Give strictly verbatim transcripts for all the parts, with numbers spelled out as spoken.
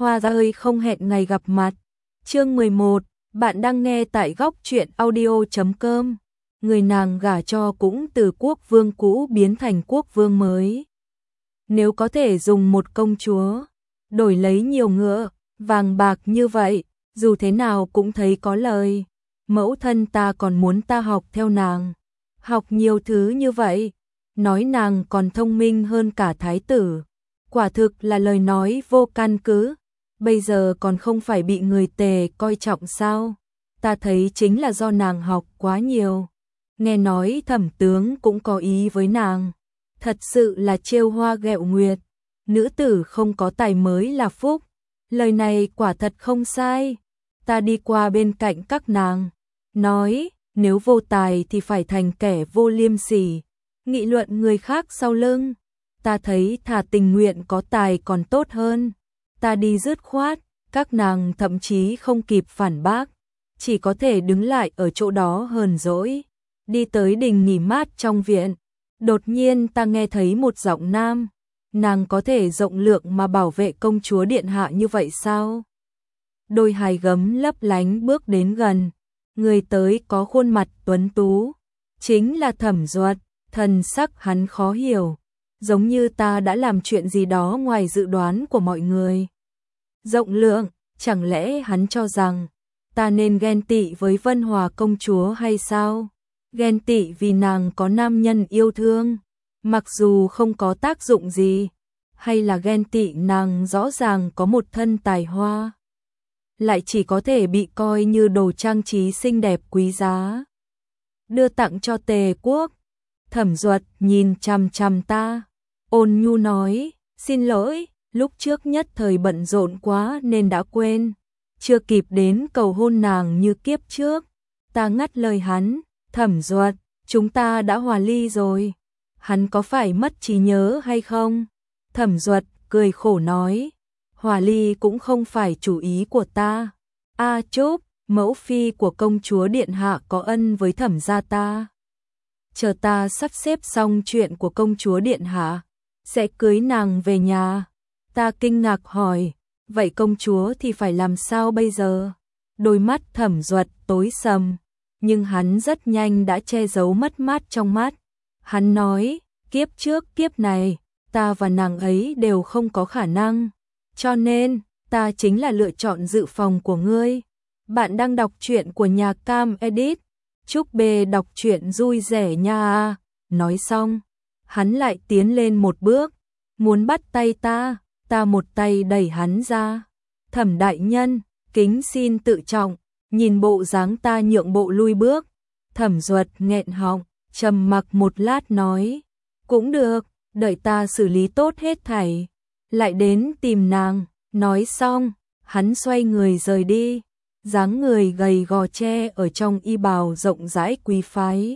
Hoa ơi không hẹn ngày gặp mặt. Chương mười một, bạn đang nghe tại góc truyện audio chấm com. Người nàng gả cho cũng từ quốc vương cũ biến thành quốc vương mới. Nếu có thể dùng một công chúa đổi lấy nhiều ngựa, vàng bạc như vậy, dù thế nào cũng thấy có lời. Mẫu thân ta còn muốn ta học theo nàng, học nhiều thứ như vậy, nói nàng còn thông minh hơn cả thái tử. Quả thực là lời nói vô căn cứ, bây giờ còn không phải bị người Tề coi trọng sao? Ta thấy chính là do nàng học quá nhiều. Nghe nói Thẩm tướng cũng có ý với nàng, thật sự là trêu hoa ghẹo nguyệt, nữ tử không có tài mới là phúc. Lời này quả thật không sai. Ta đi qua bên cạnh các nàng, nói, nếu vô tài thì phải thành kẻ vô liêm sỉ, nghị luận người khác sau lưng. Ta thấy thà tình nguyện có tài còn tốt hơn. Ta đi dứt khoát, các nàng thậm chí không kịp phản bác, chỉ có thể đứng lại ở chỗ đó hờn dỗi. Đi tới đình nghỉ mát trong viện, đột nhiên ta nghe thấy một giọng nam. Nàng có thể rộng lượng mà bảo vệ công chúa điện hạ như vậy sao? Đôi hài gấm lấp lánh bước đến gần, người tới có khuôn mặt tuấn tú, chính là Thẩm Duật. Thần sắc hắn khó hiểu, giống như ta đã làm chuyện gì đó ngoài dự đoán của mọi người. Rộng lượng, chẳng lẽ hắn cho rằng ta nên ghen tị với Vân Hòa công chúa hay sao? Ghen tị vì nàng có nam nhân yêu thương, mặc dù không có tác dụng gì, hay là ghen tị nàng rõ ràng có một thân tài hoa, lại chỉ có thể bị coi như đồ trang trí xinh đẹp quý giá, đưa tặng cho Tề quốc. Thẩm Duật nhìn chằm chằm ta, ôn nhu nói, xin lỗi, lúc trước nhất thời bận rộn quá nên đã quên, chưa kịp đến cầu hôn nàng như kiếp trước. Ta ngắt lời hắn, Thẩm Duật, chúng ta đã hòa ly rồi. Hắn có phải mất trí nhớ hay không? Thẩm Duật cười khổ nói, hòa ly cũng không phải chủ ý của ta. A Trúc, mẫu phi của công chúa điện hạ có ân với Thẩm gia ta. Chờ ta sắp xếp xong chuyện của công chúa điện hạ, sẽ cưới nàng về nhà. Ta kinh ngạc hỏi, vậy công chúa thì phải làm sao bây giờ? Đôi mắt Thẩm Duật tối sầm, nhưng hắn rất nhanh đã che giấu mất mát trong mắt. Hắn nói, kiếp trước kiếp này, ta và nàng ấy đều không có khả năng, cho nên, ta chính là lựa chọn dự phòng của ngươi. Bạn đang đọc truyện của nhà Cam Edit. Chúc bê đọc truyện vui vẻ nha. Nói xong, hắn lại tiến lên một bước, muốn bắt tay ta, ta một tay đẩy hắn ra. Thẩm đại nhân, kính xin tự trọng. Nhìn bộ dáng ta nhượng bộ lui bước, Thẩm Duật nghẹn họng, trầm mặc một lát nói, cũng được, đợi ta xử lý tốt hết thảy, lại đến tìm nàng. Nói xong, hắn xoay người rời đi, dáng người gầy gò che ở trong y bào rộng rãi quý phái,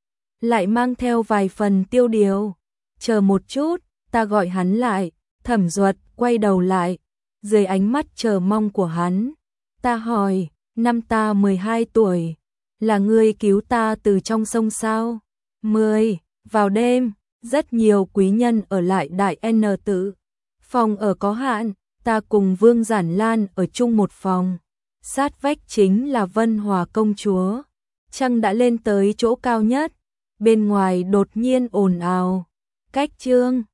lại mang theo vài phần tiêu điều. Chờ một chút, ta gọi hắn lại. Thẩm Duật quay đầu lại, dưới ánh mắt chờ mong của hắn, ta hỏi, năm ta mười hai tuổi, là ngươi cứu ta từ trong sông sao? Mười, vào đêm, rất nhiều quý nhân ở lại Đại N tự. Phòng ở có hạn, ta cùng Vương Giản Lan ở chung một phòng. Sát vách chính là Vân Hòa công chúa. Trăng đã lên tới chỗ cao nhất, bên ngoài đột nhiên ồn ào. Cách chương